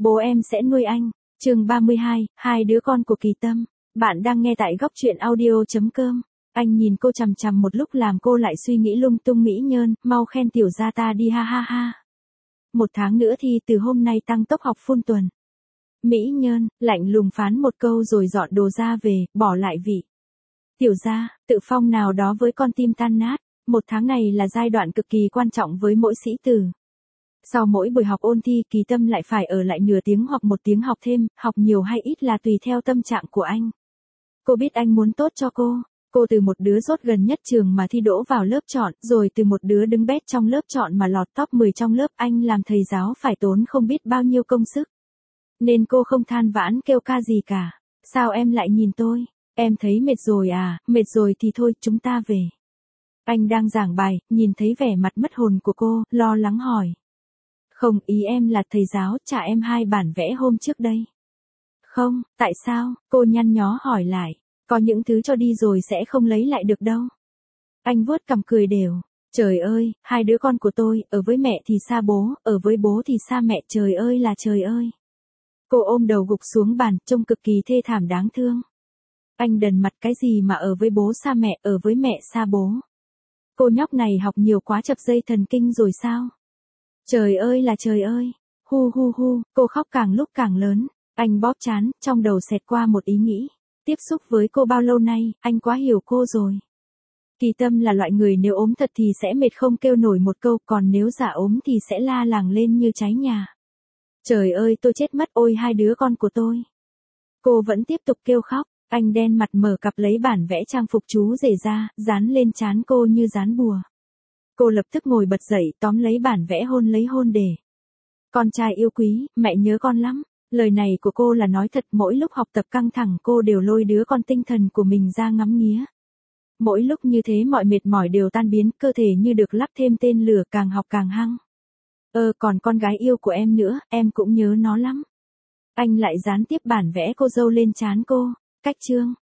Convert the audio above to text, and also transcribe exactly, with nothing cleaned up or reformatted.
Bố em sẽ nuôi anh. Chương ba mươi hai, hai đứa con của Kỳ Tâm. Bạn đang nghe tại góc truyện audio chấm com. Anh nhìn cô chằm chằm một lúc làm cô lại suy nghĩ lung tung mỹ nhân, mau khen tiểu gia ta đi ha ha ha. Một tháng nữa thì từ hôm nay tăng tốc học phun tuần. Mỹ nhân, lạnh lùng phán một câu rồi dọn đồ ra về, bỏ lại vị. Tiểu gia, tự phong nào đó với con tim tan nát. Một tháng này là giai đoạn cực kỳ quan trọng với mỗi sĩ tử. Sau mỗi buổi học ôn thi, Kỳ Tâm lại phải ở lại nửa tiếng hoặc một tiếng học thêm, học nhiều hay ít là tùy theo tâm trạng của anh. Cô biết anh muốn tốt cho cô. Cô từ một đứa rốt gần nhất trường mà thi đỗ vào lớp chọn, rồi từ một đứa đứng bét trong lớp chọn mà lọt top mười trong lớp, anh làm thầy giáo phải tốn không biết bao nhiêu công sức. Nên cô không than vãn kêu ca gì cả. Sao em lại nhìn tôi? Em thấy mệt rồi à? Mệt rồi thì thôi, chúng ta về. Anh đang giảng bài, nhìn thấy vẻ mặt mất hồn của cô, lo lắng hỏi. Không, ý em là thầy giáo trả em hai bản vẽ hôm trước đây. Không, tại sao? Cô nhăn nhó hỏi lại. Có những thứ cho đi rồi sẽ không lấy lại được đâu. Anh vuốt cằm cười đều. Trời ơi, hai đứa con của tôi, ở với mẹ thì xa bố, ở với bố thì xa mẹ, trời ơi là trời ơi. Cô ôm đầu gục xuống bàn, trông cực kỳ thê thảm đáng thương. Anh đần mặt, cái gì mà ở với bố xa mẹ, ở với mẹ xa bố. Cô nhóc này học nhiều quá chập dây thần kinh rồi sao? Trời ơi là trời ơi. Hu hu hu, cô khóc càng lúc càng lớn. Anh bóp trán, trong đầu xẹt qua một ý nghĩ. Tiếp xúc với cô bao lâu nay, anh quá hiểu cô rồi. Kỳ Tâm là loại người nếu ốm thật thì sẽ mệt không kêu nổi một câu, còn nếu giả ốm thì sẽ la làng lên như cháy nhà. Trời ơi tôi chết mất, ôi hai đứa con của tôi. Cô vẫn tiếp tục kêu khóc. Anh đen mặt mở cặp lấy bản vẽ trang phục chú rể ra, dán lên trán cô như dán bùa. Cô lập tức ngồi bật dậy, tóm lấy bản vẽ hôn lấy hôn để. Con trai yêu quý, mẹ nhớ con lắm. Lời này của cô là nói thật, mỗi lúc học tập căng thẳng cô đều lôi đứa con tinh thần của mình ra ngắm nghía. Mỗi lúc như thế mọi mệt mỏi đều tan biến, cơ thể như được lắp thêm tên lửa, càng học càng hăng. Ơ còn con gái yêu của em nữa, em cũng nhớ nó lắm. Anh lại dán tiếp bản vẽ cô dâu lên trán cô. Cách chương,